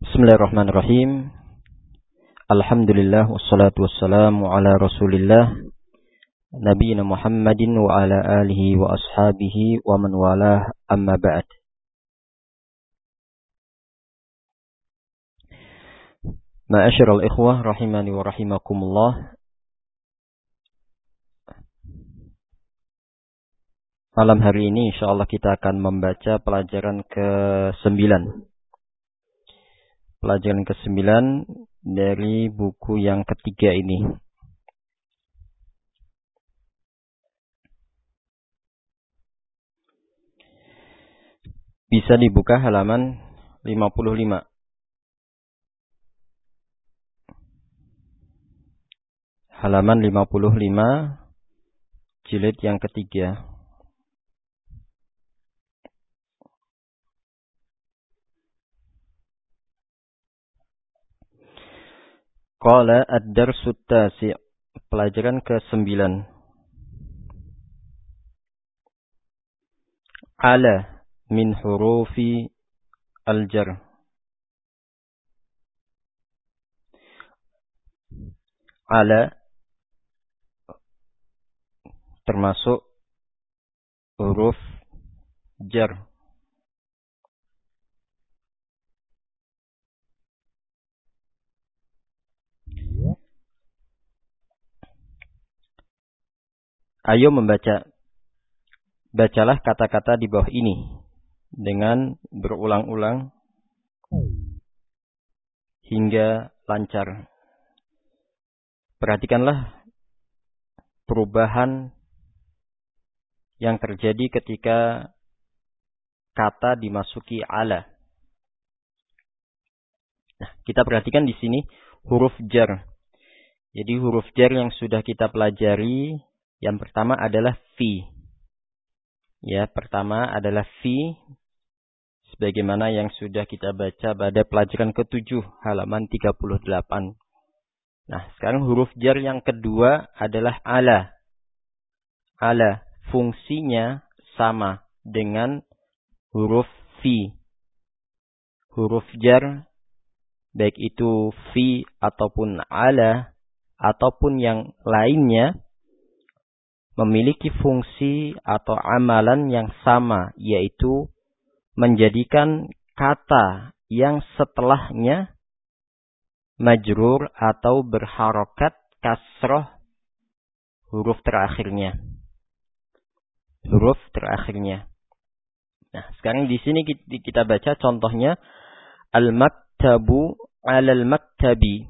Bismillahirrahmanirrahim. Alhamdulillah wassalatu wassalamu ala Rasulillah nabiyina Muhammadin wa ala alihi wa ashabihi wa man walah, amma ba'd. Ma'asyiral ikhwah rahimani wa rahimakumullah. Malam hari ini insyaallah kita akan membaca pelajaran ke-9. Pelajaran ke-9 dari buku yang ketiga ini. Bisa dibuka halaman 55. Halaman 55, jilid yang ketiga. Qala ad-darsu tasi', pelajaran ke-9. Ala min hurufi al-jar. Ala termasuk huruf jar. Ayo membaca. Bacalah kata-kata di bawah ini dengan berulang-ulang hingga lancar. Perhatikanlah perubahan yang terjadi ketika kata dimasuki ala. Nah, kita perhatikan di sini huruf jar. Jadi huruf jar yang sudah kita pelajari, yang pertama adalah fi. Ya, pertama adalah fi, sebagaimana yang sudah kita baca pada pelajaran ke-7 halaman 38. Nah, sekarang huruf jar yang kedua adalah ala. Ala, fungsinya sama dengan huruf fi. Huruf jar, baik itu fi ataupun ala, ataupun yang lainnya, memiliki fungsi atau amalan yang sama, yaitu menjadikan kata yang setelahnya majrur atau berharokat kasroh huruf terakhirnya. Huruf terakhirnya. Nah, sekarang di sini kita baca contohnya. Al-maktabu alal maktabi.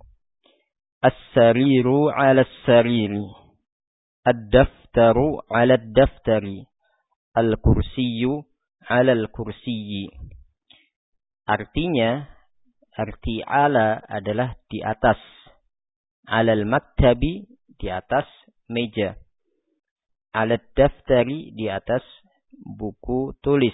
As-sariru ala as-sariri. Ad-daftaru ala ad-daftari. Al-kursiyu ala al-kursiyi. Artinya, arti ala adalah di atas. Alal maktabi, di atas meja. Ala ad-daftari, di atas buku tulis.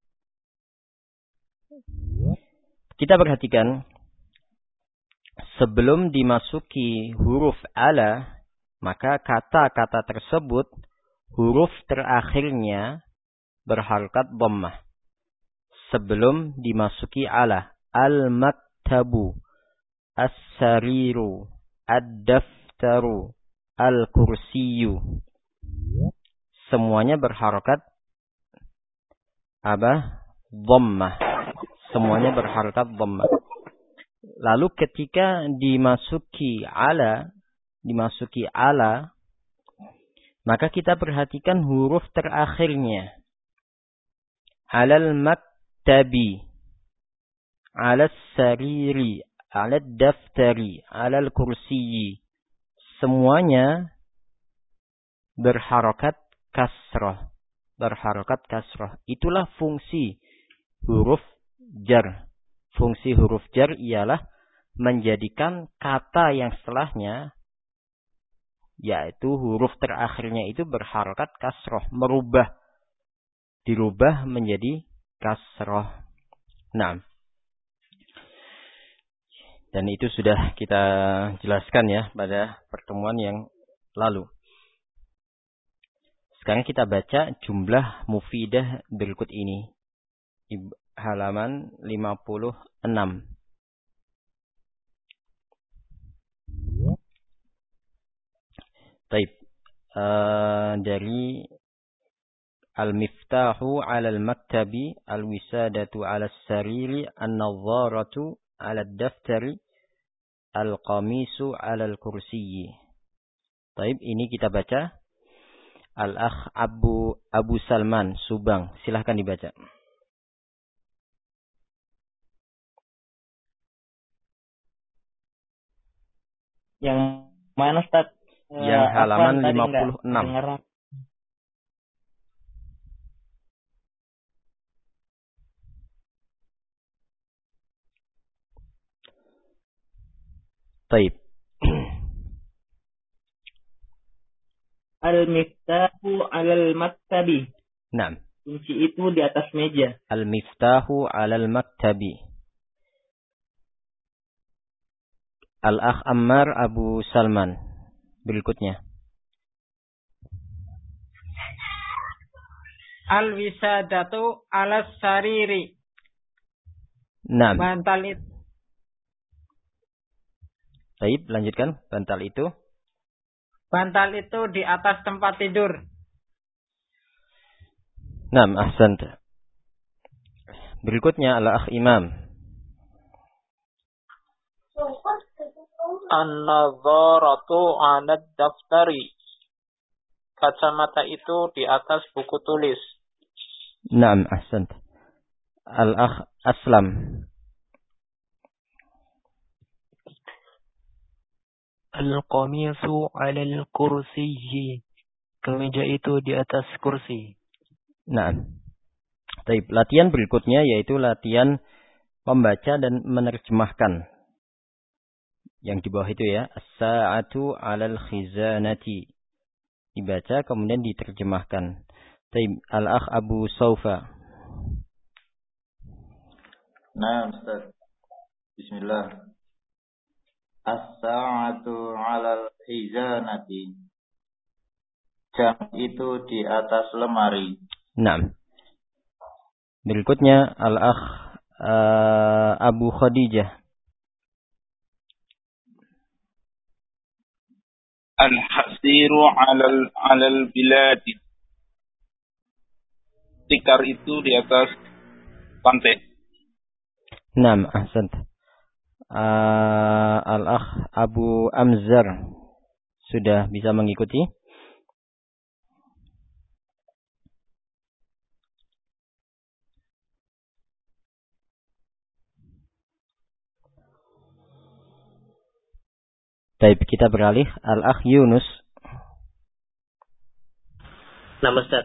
Kita perhatikan, sebelum dimasuki huruf ala, maka kata-kata tersebut huruf terakhirnya berharokat dhammah. Sebelum dimasuki ala, al-maktabu, as-sariru, ad-daftaru, al-kursiyu, semuanya berharokat dhammah. Semuanya berharokat dhammah. Lalu ketika dimasuki ala, maka kita perhatikan huruf terakhirnya. Alal maktabi, alas sariri, alad daftari, alal kursiyi. Semuanya berharokat kasrah. Berharokat kasrah. Itulah fungsi huruf jar. Fungsi huruf jar ialah menjadikan kata yang setelahnya, yaitu huruf terakhirnya itu berharokat kasroh, dirubah menjadi kasroh. Nah, dan itu sudah kita jelaskan ya pada pertemuan yang lalu. Sekarang kita baca jumlah mufidah berikut ini. Halaman 56. Taib. Dari al-miftahu 'ala al-maktabi, al-wisadatu 'ala as-sariri, an-nadharatu 'ala ad-daftari, al-qamisu 'ala al-kursiyyi. Taib, ini kita baca. Al-akh Abu Salman Subang, silahkan dibaca. Yang mana, Ustaz? Yang halaman 56. Taib. Al-miftahu 'alal maktabi. Naam. Kunci itu di atas meja. Al-miftahu 'alal maktabi. Al-akh Ammar Abu Salman. Berikutnya. Al-wisadatu 'alas sariri. Naam. Bantal itu. Taib, lanjutkan. Bantal itu. Bantal itu di atas tempat tidur. Naam, ahsanta. Berikutnya al-akh Imam. An-nadharatu 'ala ad-daftari. Kacamata itu di atas buku tulis. Naam, ahsanta. Al-akh Aslam. Al-qamisu 'ala al-kursiyyi. Kemeja itu di atas kursi. Nah, taib. Latihan berikutnya yaitu latihan membaca dan menerjemahkan. Yang di bawah itu ya, as-sa'atu 'alal khizanati. Dibaca kemudian diterjemahkan. Taib. Al-akh Abu Saufa. Nah, Ustaz. Bismillah. As-sa'atu 'alal khizanati. Jam itu di atas lemari. Nah. Berikutnya al-akh Abu Khadijah. Al-hasiru 'alal biladi. Tikar itu di atas pantai. Naam, ahsant. Al-akh Abu Amzar sudah bisa mengikuti? Baik, kita beralih. Al-akh Yunus. Nama, Ustaz.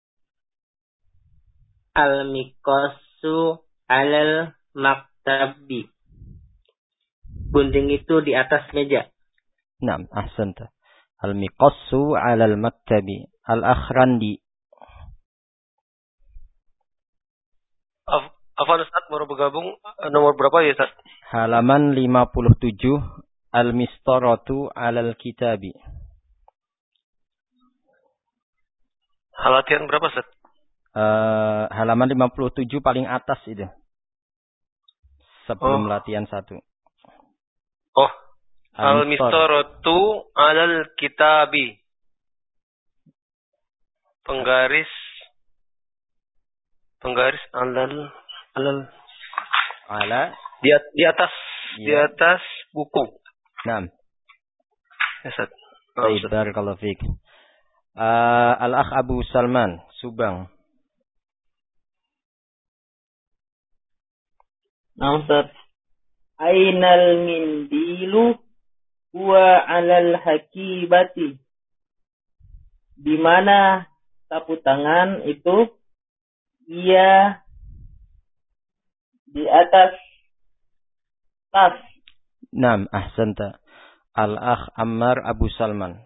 Al-miqasu 'alal maktabi. Gunting itu di atas meja. Naam, ahsanta. Al-miqassu 'alal maktabi. Al-akh Randi. Afwan Ustaz, baru bergabung. Nomor berapa ya Ustaz? Halaman 57. Al-mistaratu 'alal kitabi. Latihan berapa Ustaz? Halaman 57 paling atas itu. Sebelum latihan 1. Oh. Al-mistaratu 'alal kitabi. Penggaris ala di atas buku. Naam. Ustaz. Baik, barakallahu fiik. Al-akh Abu Salman Subang. Nah, Ustaz. Ainal mindilu huwa 'alal hakibati. Di mana sapu tangan itu ia di atas tas. Naam, ahsanta. Al-akh Ammar Abu Salman.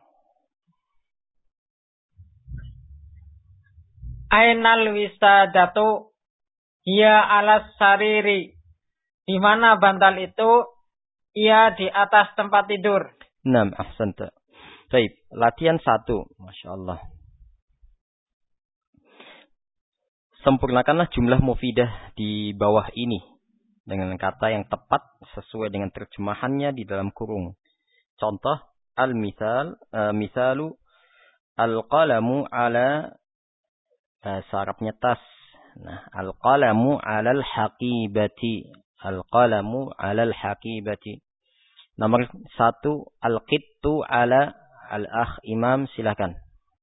Ainal wisadatu hiya 'alas sariri. Di mana bantal itu ia di atas tempat tidur. Naam, ahsanta. Baik, latihan 1. Masya Allah. Sempurnakanlah jumlah mufidah di bawah ini dengan kata yang tepat sesuai dengan terjemahannya di dalam kurung. Contoh, Al-misal, misalu al-qalamu ala sarapnya tas. Nah, al-qalamu 'alal haqibati. Al-qalamu 'alal haqibati. Nomor 1, al-qittu ala al-akh Imam, silakan.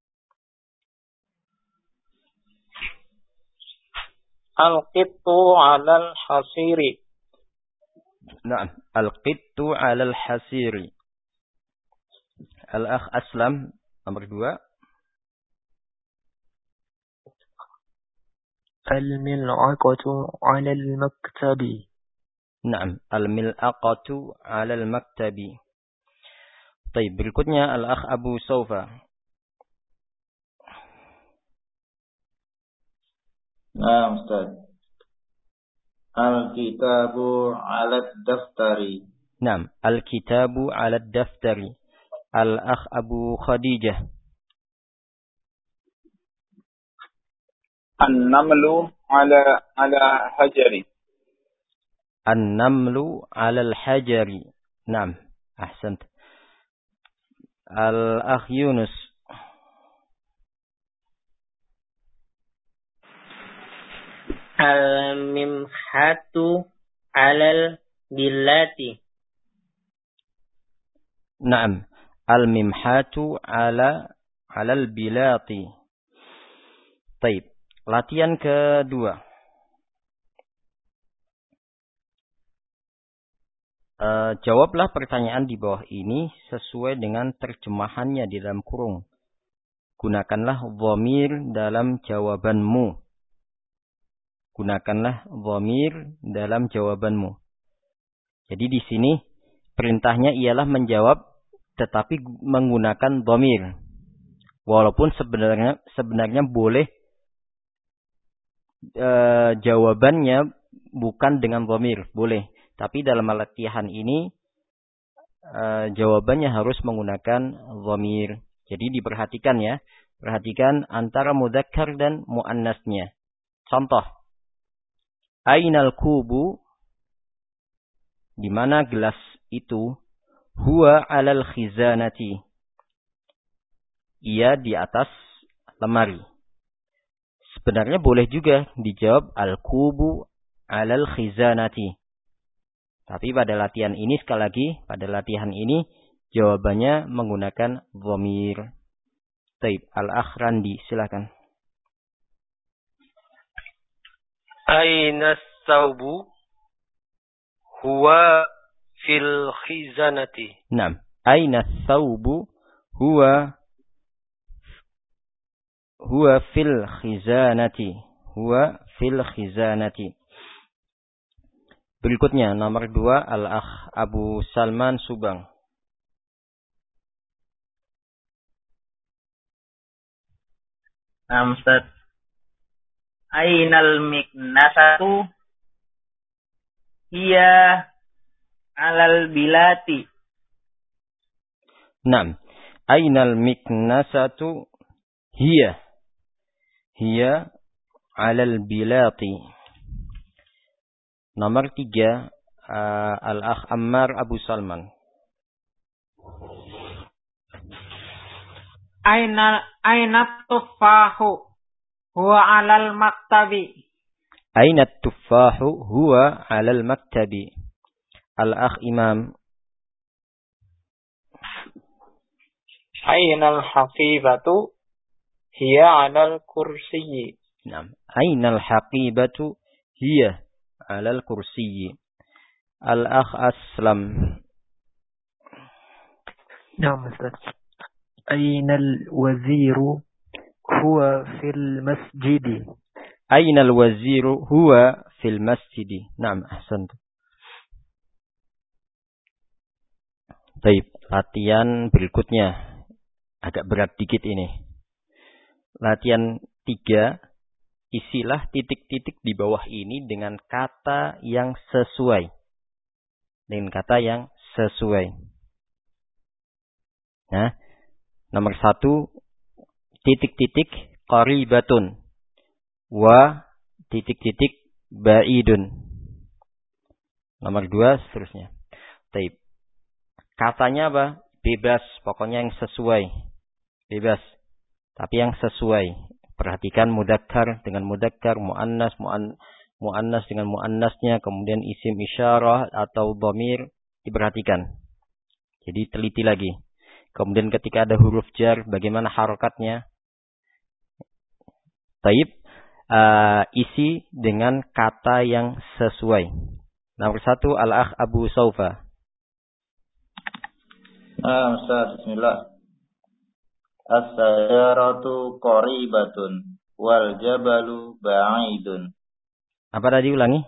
Al-qittu 'alal hasiri. Nah, al-qittu 'alal hasiri. Al-akh Aslam, nomor 2. Al-mil'aqatu 'ala al-maktabi. Naam, al-mil'aqatu 'ala al-maktabi. Baik, berikutnya al-akh Abu Saufa. Nah, Ustaz. Al-kitabu 'ala ad-daftari. Naam, al-kitabu 'ala ad-daftari. Al-akh Abu Khadijah. An-namlu ala hajari. An-namlu 'ala al-hajari. Naam, ahsant. Al-akh Yunus. Al-mimhatu 'alal billati. Naam, al-mimhatu 'alal bilati. Baik, latihan kedua. Jawablah pertanyaan di bawah ini sesuai dengan terjemahannya di dalam kurung. Gunakanlah dhamir dalam jawabanmu. Gunakanlah dhamir dalam jawabanmu. Jadi di sini perintahnya ialah menjawab tetapi menggunakan dhamir. Walaupun sebenarnya boleh jawabannya bukan dengan dhamir, boleh. Tapi dalam latihan ini jawabannya harus menggunakan dhamir. Jadi diperhatikan ya. Perhatikan antara mudzakkar dan muannasnya. Contoh. Ainal kubu, di mana gelas itu? Huwa 'alal khizanati. Ia di atas lemari. Sebenarnya boleh juga dijawab al-kubu 'alal khizanati. Tapi pada latihan ini, sekali lagi, pada latihan ini, jawabannya menggunakan dhamir. Taib, al-akh Randi, silakan. Aina as-sawbu huwa fil khizanati. Naam, aina as-sawbu huwa fil khizanati. Huwa fil khizanati. Berikutnya nomor 2, al-akh Abu Salman Subang. Ustaz. Ainal miknasatu hiya 'alal bilati. Naam. Ainal miknasatu hiya 'alal bilati. Nomor 3, al-akh Ammar Abu Salman. Aina tufahu huwa 'alal maktabi. Aina tufahu huwa 'alal maktabi. Al-akh Imam. Ainal haqibatu hiya 'alal kursiyyi. Naam. Ainal haqibatu hiya 'alal kursiyyi. Al-akh Aslam. Naam, Ustaz. Ainal waziru huwa fil masjidi. Ainal waziru huwa fil masjidi. Naam, ahsantu. Baik, latihan berikutnya agak berat dikit ini. Latihan 3, isilah titik-titik di bawah ini dengan kata yang sesuai. Dengan kata yang sesuai. Nah, nomor 1, titik-titik qaribatun wa titik-titik ba'idun. Nomor 2 seterusnya. Taib. Katanya apa? bebas, pokoknya yang sesuai. Bebas. Tapi yang sesuai. Perhatikan mudzakkar dengan mudzakkar, muannas dengan muannasnya, kemudian isim isyarah atau dhamir diperhatikan. Jadi teliti lagi. Kemudian ketika ada huruf jar, bagaimana harokatnya? Taib, isi dengan kata yang sesuai. Nomor 1, al-akh Abu Saufa. Ustaz, bismillah. As-sajaratu qaribatun wal jabalu ba'idun. Apa tadi ulangi?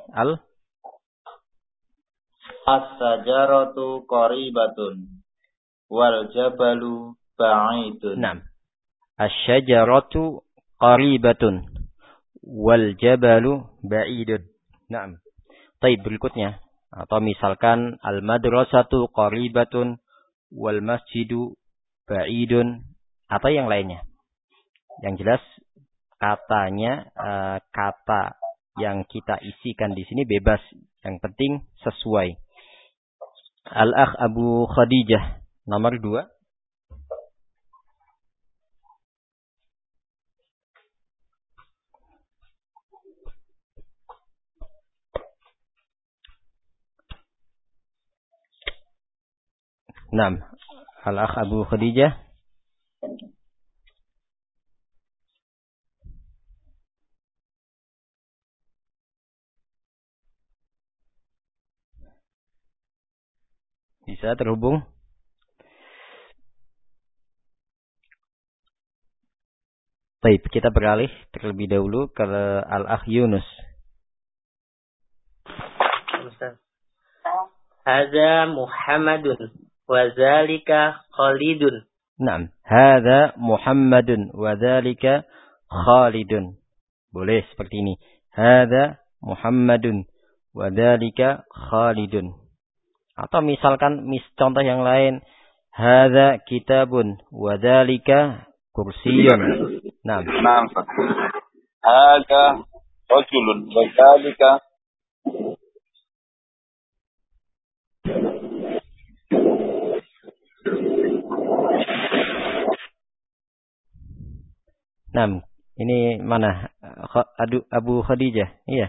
As-sajaratu qaribatun wal jabalu ba'idun. Naam. Asy-syajaratu qaribatun wal jabalu ba'idun. Naam. Baik, berikutnya. Atau misalkan al-madrasatu qaribatun wal masjidu ba'idun, atau yang lainnya. Yang jelas katanya, kata yang kita isikan di sini bebas. Yang penting sesuai. Al-akh Abu Khadijah nomor 2. Naam. Al-akh Abu Khadijah. Bisa terhubung? Baik, kita beralih terlebih dahulu ke Al-akh Yunus. Hadza Muhammadun wa zalika Khalidun. Naam, hadza Muhammadun wa dzalika Khalidun. Boleh seperti ini. Hadza Muhammadun wa dzalika Khalidun. Atau misalkan contoh yang lain, hadza kitabun wa dzalika kursiyyun. Naam. Naam. Hadza rajulun wa dzalika Nah, ini mana? Abu Khadijah. Iya.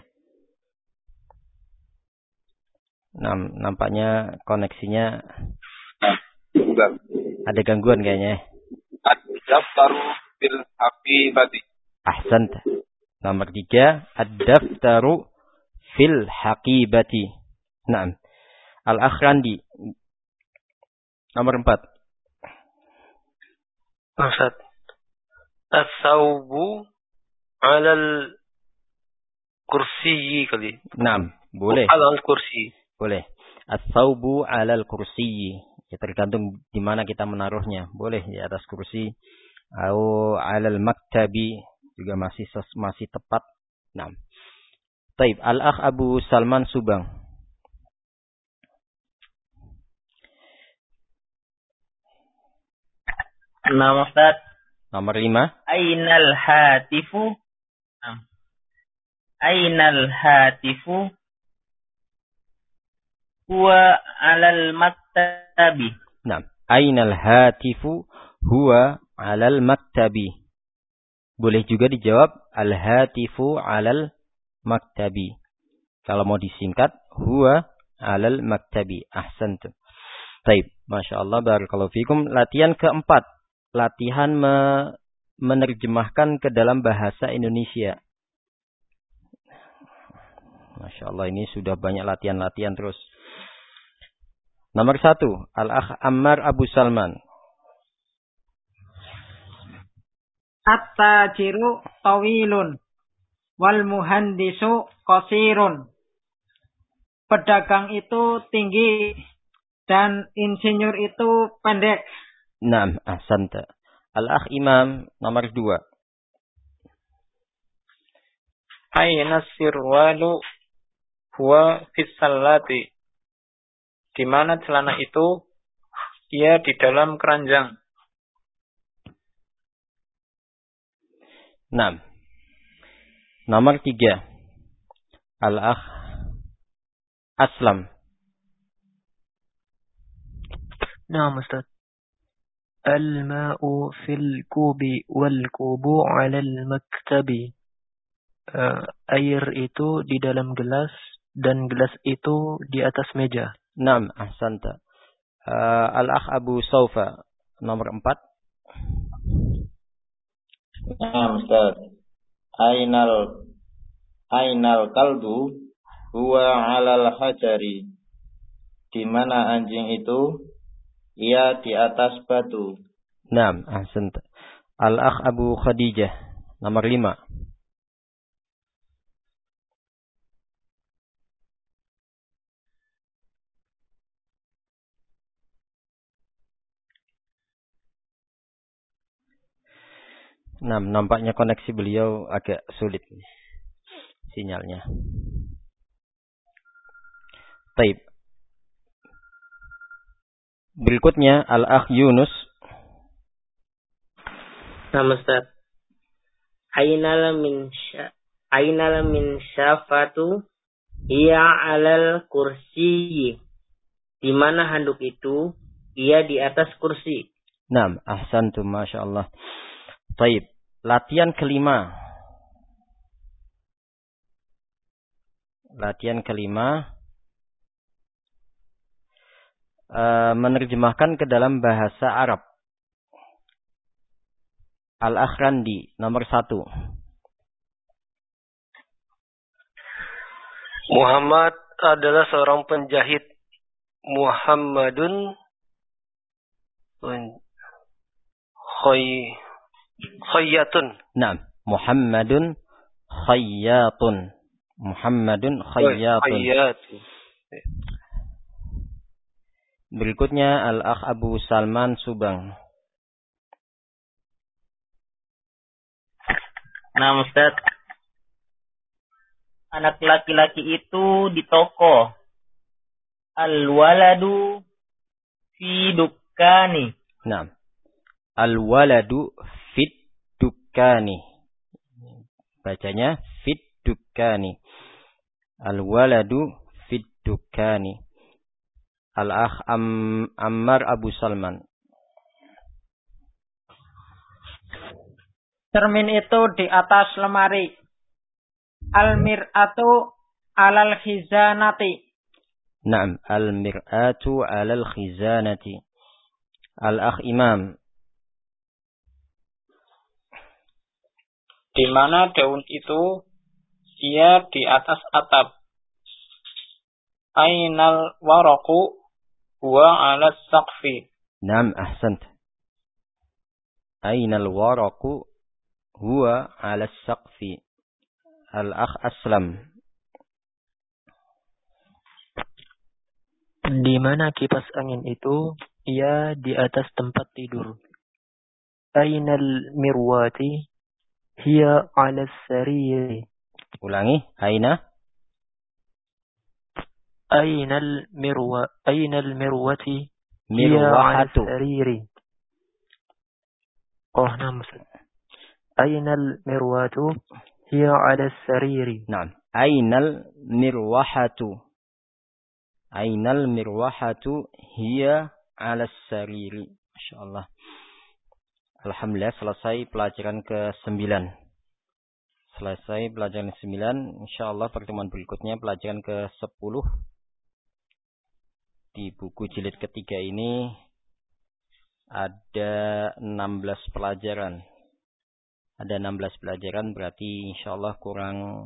Nah, nampaknya koneksinya ada gangguan kayaknya. ad-daftaru fil haqibati. Ahsant. Nomor 3, ad-daftaru fil haqibati. Naam. Al-Akhrandi. Nomor 4. Ustaz. As-sawbu 'alal kursiyyi kali. Naam, boleh. 'Alal kursi. Boleh. As-sawbu 'alal kursiyyi. Ya, tergantung di mana kita menaruhnya. Boleh di atas kursi atau 'alal maktabi juga masih tepat. Naam. Baik, Al-akh Abu Salman Subang. Nama Ustaz. Nomor 5. Ainal hatifu. Ainal hatifu. Huwa alal maktabi. Nah, ainal hatifu huwa alal maktabi. Boleh juga dijawab al-hatifu alal maktabi. Kalau mau disingkat, huwa alal maktabi. Ahsantum. Baik, Masya Allah, barakallahu fikum. Latihan keempat. Latihan menerjemahkan ke dalam bahasa Indonesia. Masya Allah, ini sudah banyak latihan-latihan terus. Nomor 1, Al-akh Ammar Abu Salman. At-tajiru tawilun wal muhandisu qasirun. Pedagang itu tinggi dan insinyur itu pendek. Naam, ahsanta. Al-akh Imam nomor 2. Aina sirwalu huwa fis salati. Di mana celana itu? Ia di dalam keranjang. Naam. Nomor 3. Al-akh Aslam. Naam, Ustaz. Al-ma'u fil kubi wal kubu 'alal maktabi. Air itu di dalam gelas dan gelas itu di atas meja. Naam, ahsanta. Al-akh Abu Saufa, nomor 4. Nah, Ustaz. Ainal kalbu huwa 'alal hajari. Di mana anjing itu? Ia di atas batu. Naam, ahsanta. Al-akh Abu Khadijah, nomor 5. Nah, nampaknya koneksi beliau agak sulit sinyalnya. Baik. Berikutnya Al-akh Yunus. Nah, Ustaz. Ainal min syafatu ia alal kursi. Di mana handuk itu? Ia di atas kursi. Naam, ahsantum, masyaallah. Baik, latihan kelima. Menerjemahkan ke dalam bahasa Arab. Al-akh Randi, nomor 1. Muhammad adalah seorang penjahit. Muhammadun khayyatun. Naam, Muhammadun khayyatun. Berikutnya Al-akh Abu Salman Subang. Nah, Ustaz. Anak laki-laki itu di toko. Al-waladu fi dukkani. Nah, al-waladu fit dukkani. Bacanya fit dukkani. Al-waladu fit dukkani. Al-akh Ammar Abu Salman. Cermin itu di atas lemari. Al-mir'atu 'alal khizanati. Naam, al-mir'atu 'alal khizanati. Al-akh Imam. Di mana daun itu? Ia di atas atap. Ainal waraqu huwa 'alas saqfi. Naam, ahsant. Ainal waraqu huwa 'alas saqfi. Al-akh Aslam. Di mana kipas angin itu? Ia di atas tempat tidur. Ainal mirwati hiya 'alas sariri. Ulangi, aina? Ainal mirwati hiya 'alas Mirwahatu. sariri. Naam. Ainal mirwatu hiya 'alas sariri. Naam, ainal mirwahatu. Ainal mirwahatu hiya 'alas sariri. Masyaallah. Alhamdulillah, selesai pelajaran ke-9. Insyaallah pertemuan berikutnya pelajaran ke-10. Di buku jilid ketiga ini ada 16 pelajaran. Berarti insyaallah kurang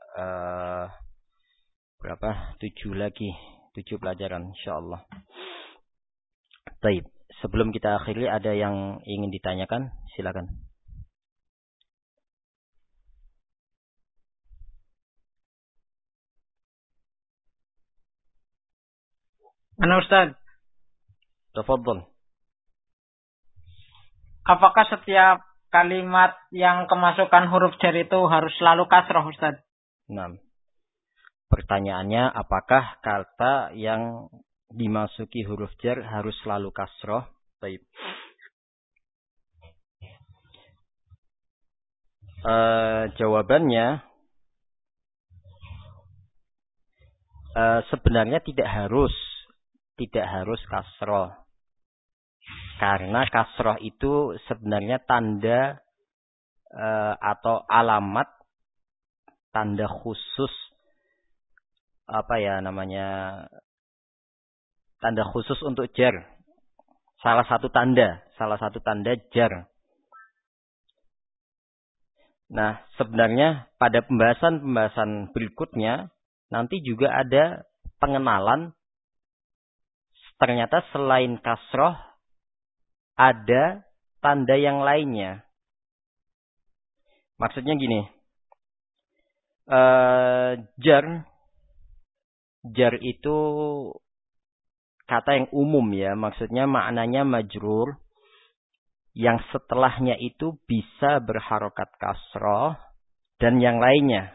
7 lagi. 7 pelajaran insyaallah. Baik, sebelum kita akhiri ada yang ingin ditanyakan? Silakan. Mana Ustaz? Tafadhol. Apakah setiap kalimat yang kemasukan huruf jar itu harus selalu kasroh, Ustaz? Nah, pertanyaannya apakah kata yang dimasuki huruf jar harus selalu kasroh? Baik. Jawabannya sebenarnya tidak harus kasroh. Karena kasroh itu sebenarnya tanda atau alamat, tanda khusus, tanda khusus untuk jar. Salah satu tanda jar. Nah, sebenarnya pada pembahasan berikutnya nanti juga ada pengenalan. Ternyata selain kasroh ada tanda yang lainnya. Maksudnya gini, jar itu kata yang umum ya, maksudnya maknanya majrur, yang setelahnya itu bisa berharokat kasroh dan yang lainnya.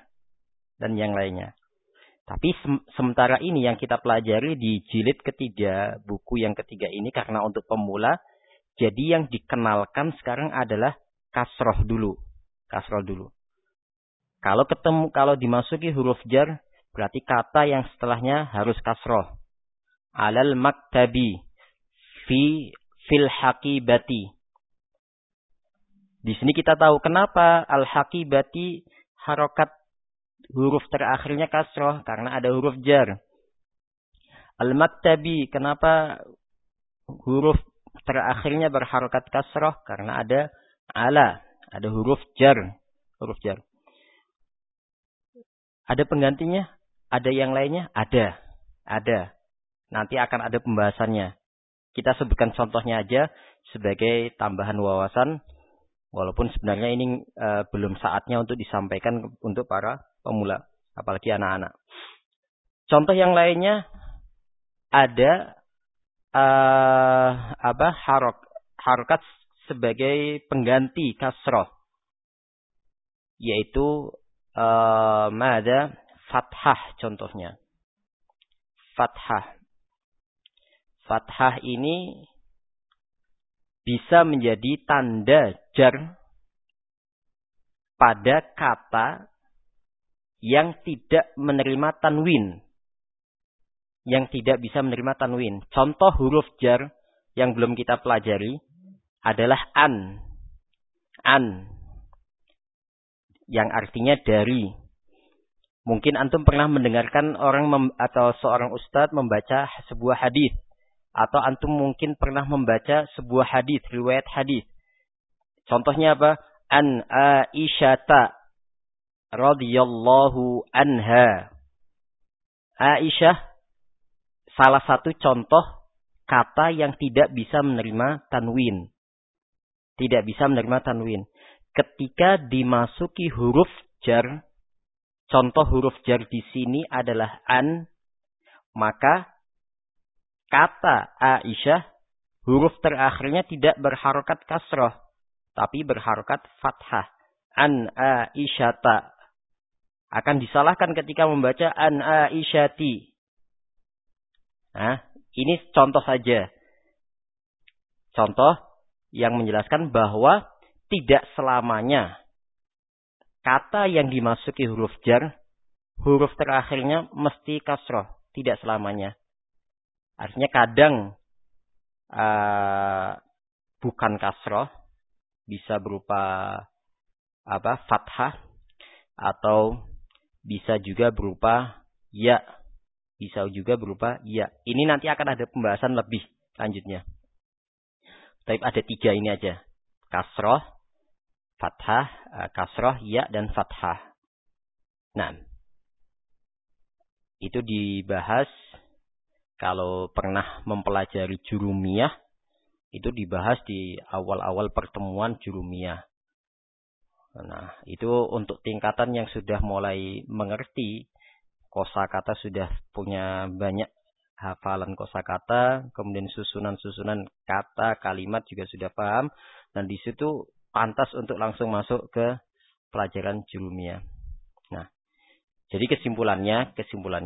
Tapi sementara ini yang kita pelajari di jilid ketiga, buku yang ketiga ini karena untuk pemula, jadi yang dikenalkan sekarang adalah kasroh dulu. Kalau dimasuki huruf jar, berarti kata yang setelahnya harus kasroh. Alal maktabi, fil haqibati. Di sini kita tahu kenapa al-haqibati harokat huruf terakhirnya kasroh, karena ada huruf jar. Al-maktabi, kenapa huruf terakhirnya berharokat kasroh, karena ada ada huruf jar. Ada penggantinya? Ada yang lainnya? Ada. Nanti akan ada pembahasannya. Kita sebutkan contohnya aja sebagai tambahan wawasan. Walaupun sebenarnya ini belum saatnya untuk disampaikan untuk para pemula. Apalagi anak-anak. Contoh yang lainnya ada harokat sebagai pengganti kasroh. Yaitu ada fathah contohnya. Fathah ini bisa menjadi tanda jar pada kata yang tidak menerima tanwin. Yang tidak bisa menerima tanwin. Contoh huruf jar yang belum kita pelajari adalah an. Yang artinya dari. Mungkin antum pernah mendengarkan atau seorang ustadz membaca sebuah hadis, atau antum mungkin pernah membaca sebuah hadis, riwayat hadis. Contohnya apa? An Aisyata radhiyallahu anha. Aisyah salah satu contoh kata yang tidak bisa menerima tanwin. Ketika dimasuki huruf jar, contoh huruf jar di sini adalah an, maka kata Aisyah huruf terakhirnya tidak berharokat kasroh, tapi berharokat fathah. An Aisyata. Akan disalahkan ketika membaca an Aisyati. Nah, ini contoh saja. Contoh yang menjelaskan bahwa tidak selamanya kata yang dimasuki huruf jar, huruf terakhirnya mesti kasroh. Tidak selamanya. Artinya kadang bukan kasroh, bisa berupa fathah, atau bisa juga berupa ya. Ini nanti akan ada pembahasan lebih lanjutnya. Tapi ada 3 ini aja. Kasroh, fathah, kasroh, ya, dan fathah. Nah, itu dibahas kalau pernah mempelajari jurumiyah, itu dibahas di awal-awal pertemuan jurumiyah. Nah, itu untuk tingkatan yang sudah mulai mengerti kosakata, sudah punya banyak hafalan kosakata, kemudian susunan-susunan kata, kalimat juga sudah paham, dan di situ pantas untuk langsung masuk ke pelajaran jurumiyah. Nah, jadi kesimpulannya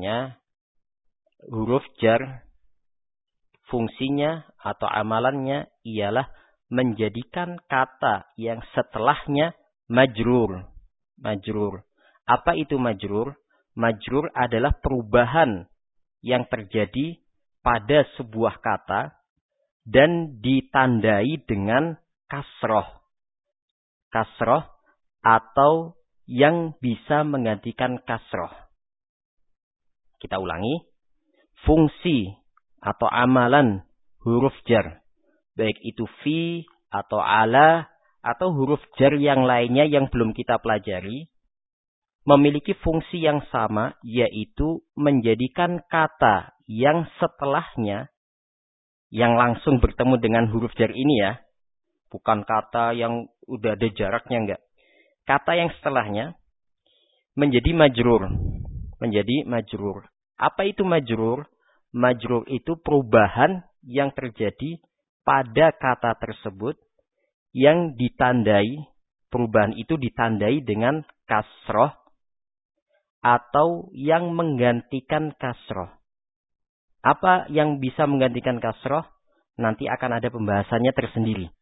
huruf jar fungsinya atau amalannya ialah menjadikan kata yang setelahnya majrur. Apa itu majrur? Majrur adalah perubahan yang terjadi pada sebuah kata dan ditandai dengan kasroh. Kasroh atau yang bisa menggantikan kasroh. Kita ulangi. Fungsi atau amalan huruf jar. Baik itu fi atau ala atau huruf jar yang lainnya yang belum kita pelajari. Memiliki fungsi yang sama, yaitu menjadikan kata yang setelahnya, yang langsung bertemu dengan huruf jar ini ya. Bukan kata yang udah ada jaraknya, enggak. Kata yang setelahnya menjadi majrur. Menjadi majrur. Apa itu majrur? Majrur itu perubahan yang terjadi pada kata tersebut yang ditandai, perubahan itu ditandai dengan kasroh atau yang menggantikan kasroh. Apa yang bisa menggantikan kasroh? Nanti akan ada pembahasannya tersendiri.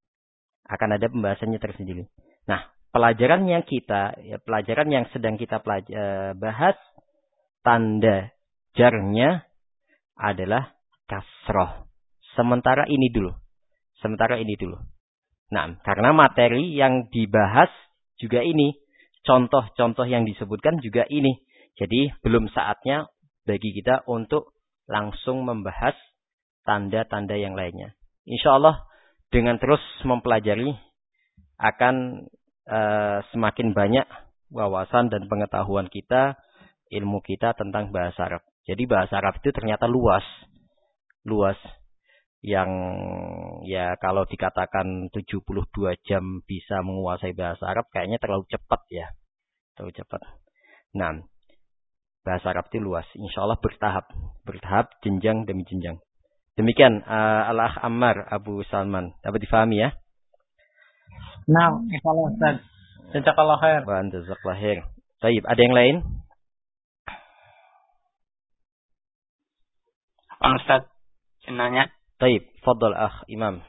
Nah, pelajaran yang sedang kita bahas, tanda jarnya adalah kasroh. Sementara ini dulu. Nah, karena materi yang dibahas juga ini. Contoh-contoh yang disebutkan juga ini. Jadi, belum saatnya bagi kita untuk langsung membahas tanda-tanda yang lainnya. Insya Allah, dengan terus mempelajari, akan semakin banyak wawasan dan pengetahuan kita, ilmu kita tentang bahasa Arab. Jadi bahasa Arab itu ternyata luas. Yang ya kalau dikatakan 72 jam bisa menguasai bahasa Arab kayaknya terlalu cepat ya. Nah, bahasa Arab itu luas. Insya Allah bertahap, jenjang demi jenjang. Demikian Al-Akh Ammar Abu Salman. Dapat difahami ya? Nah, insyaallah Ustaz. Jazakallahu khair. Wa jazakallahu khair. Baik, ada yang lain? Ustaz, nanya. Baik, fadhal akh Imam.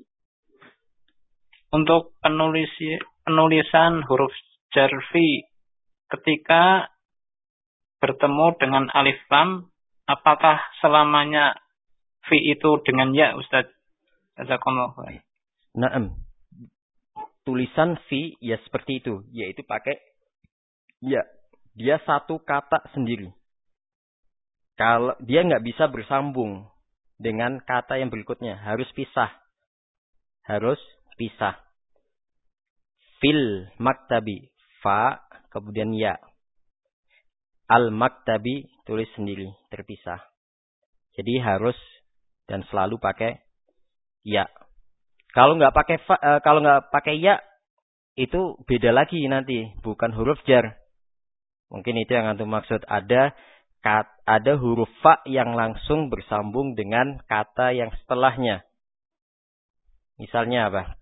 Untuk penulisan huruf jar fi ketika bertemu dengan alif lam, apakah selamanya fi itu dengan ya, Ustaz? Jazakallahu khair. Naam. Tulisan fi ya seperti itu, yaitu pakai ya. Dia satu kata sendiri. Kalau dia nggak bisa bersambung dengan kata yang berikutnya, harus pisah. Fil maktabi, fa, kemudian ya. Al maktabi tulis sendiri, terpisah. Jadi harus dan selalu pakai ya. Kalau nggak pakai ya, itu beda lagi nanti, bukan huruf jar. Mungkin itu yang antum maksud. Ada huruf fa yang langsung bersambung dengan kata yang setelahnya. Misalnya apa?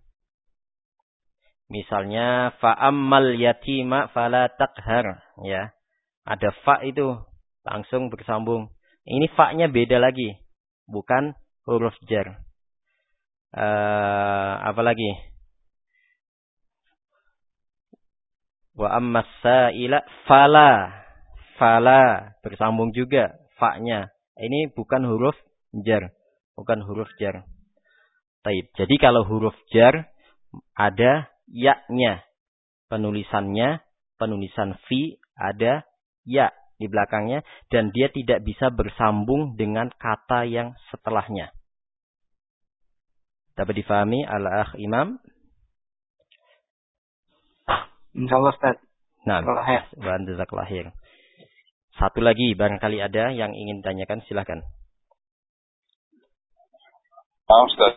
Misalnya fa'ammal yatima fala taqhar, ya. Ada fa itu langsung bersambung. Ini fa-nya beda lagi, bukan huruf jar. Apa lagi? Wa ammas sa'ila fala bersambung juga fa-nya. Ini bukan huruf jar. Taib. Jadi kalau huruf jar ada ya-nya. Penulisan fi ada ya di belakangnya dan dia tidak bisa bersambung dengan kata yang setelahnya. Dapat difahami al-akh Imam? Insyaallah Ustaz. Nah, wa jazakallahu khair. Satu lagi barangkali ada yang ingin tanyakan, silakan. Ustaz,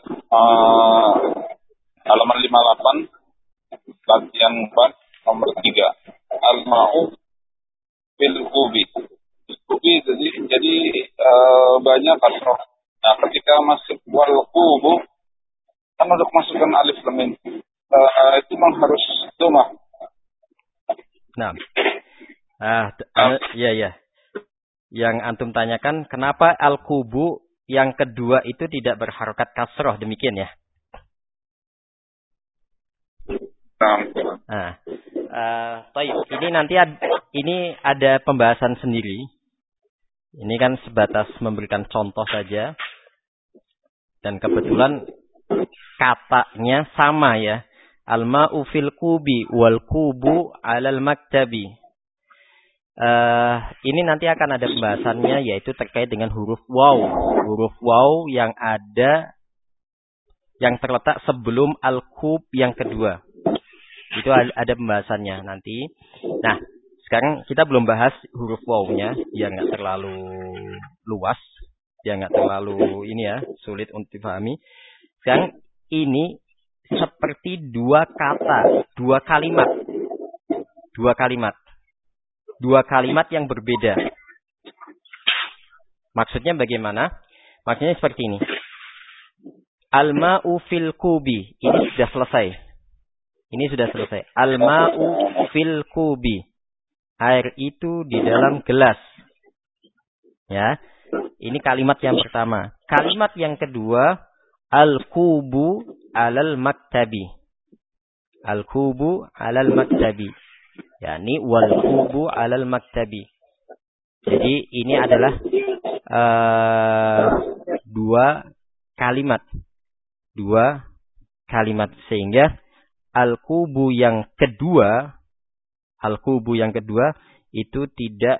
halaman 58 latihan 4 nomor 3. Al-ma'u fil kubi. Jadi banyak kasroh. Nah, ketika masuk wal kubu kan udah masukkan alif lam mim. Itu memang harus domah. Nah. Iya. Yang antum tanyakan, kenapa al-kubu yang kedua itu tidak berharokat kasroh, demikian ya? Nah, ini nanti ini ada pembahasan sendiri. Ini kan sebatas memberikan contoh saja. Dan kebetulan katanya sama ya. Al-ma'u fil kubi wal kubu 'alal maktabi. Ini nanti akan ada pembahasannya, yaitu terkait dengan huruf waw. Huruf waw yang terletak sebelum al-kub yang kedua. Itu ada pembahasannya nanti. Nah, sekarang kita belum bahas huruf waw-nya, biar nggak terlalu luas, biar nggak terlalu sulit untuk dipahami. Sekarang ini seperti dua kata, dua kalimat yang berbeda. Maksudnya bagaimana? Maksudnya seperti ini. Al-ma'u fil kubi. Ini sudah selesai. Al-ma'u fil kubi. Air itu di dalam gelas. Ya. Ini kalimat yang pertama. Kalimat yang kedua, al-kubu 'alal maktabi. Al-kubu 'alal maktabi. Yani wal kubu 'alal maktabi. Jadi ini adalah dua kalimat sehingga al-kubu yang kedua itu tidak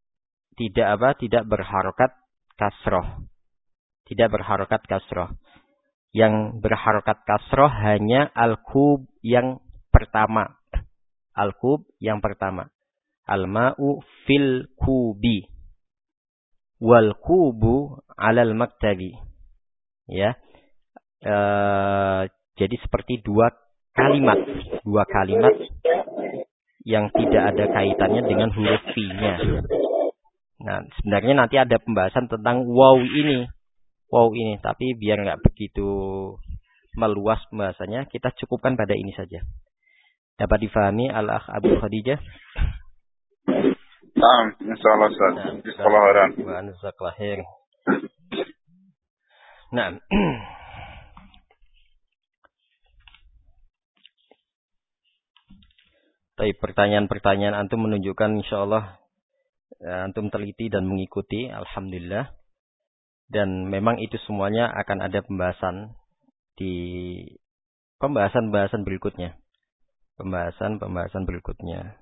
berharokat kasroh. Tidak berharokat kasroh. Yang berharokat kasroh hanya al-kub yang pertama. Al-kub yang pertama. Al-ma'u fil kubi. Wal kubu 'alal maktabi. Ya. Jadi seperti dua kalimat yang tidak ada kaitannya dengan huruf fi-nya. Nah, sebenarnya nanti ada pembahasan tentang waw ini, tapi biar nggak begitu meluas pembahasannya, kita cukupkan pada ini saja. Dapat difahami al-akh Abu Khadijah? Naam, insyaallah Ustaz. Bismillahirrahmanirrahim. Wa jazakallahu khair. Nah. Tapi pertanyaan-pertanyaan antum menunjukkan insyaallah antum teliti dan mengikuti, alhamdulillah. Dan memang itu semuanya akan ada pembahasan di pembahasan berikutnya. Pembahasan berikutnya.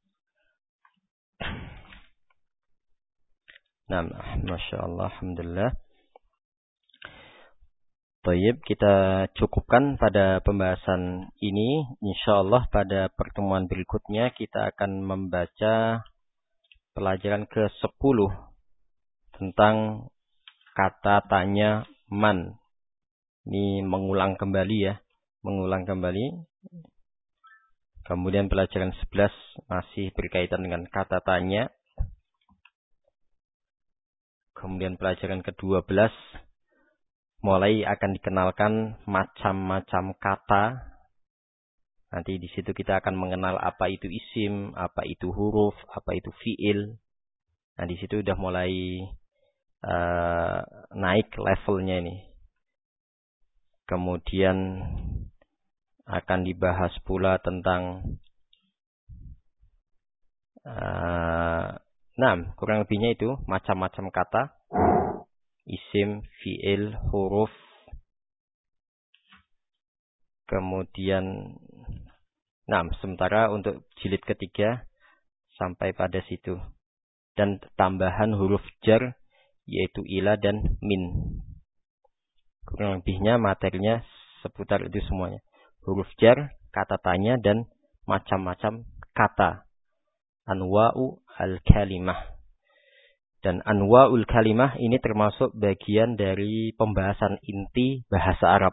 Nah, masyaallah, alhamdulillah. Baik, kita cukupkan pada pembahasan ini. Insyaallah pada pertemuan berikutnya kita akan membaca pelajaran ke-10 tentang kata tanya man. Ini mengulang kembali. Kemudian pelajaran 11 masih berkaitan dengan kata tanya. Kemudian pelajaran ke-12 mulai akan dikenalkan macam-macam kata. Nanti di situ kita akan mengenal apa itu isim, apa itu huruf, apa itu fiil. Nah, di situ udah mulai naik levelnya ini. Kemudian akan dibahas pula tentang kurang lebihnya itu macam-macam kata. Isim, fi'il, huruf. Kemudian sementara untuk jilid ketiga sampai pada situ. Dan tambahan huruf jar yaitu ila dan min. Kurang lebihnya materinya seputar itu semuanya. Huruf jar, kata tanya dan macam-macam kata. Anwa'u al-kalimah. Dan anwa'ul kalimah ini termasuk bagian dari pembahasan inti bahasa Arab.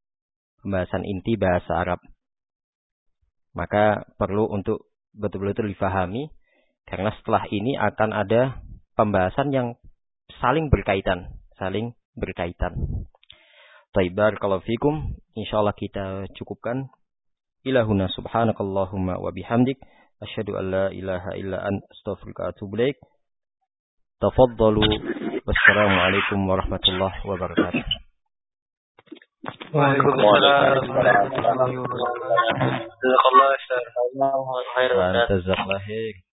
Maka perlu untuk betul-betul difahami. Karena setelah ini akan ada pembahasan yang saling berkaitan. Baik, barakallahu fikum. Insyaallah kita cukupkan. Ilahuna subhanakallahumma wa bihamdik. Asyhadu an la ilaha illa anta astaghfiruka wa atubu ilaik. Tafaddalu. Wassalamualaikum warahmatullahi wabarakatuh. Waalaikumsalam warahmatullahi wabarakatuh. Jazakallahu khairan. Jazakallahu khair.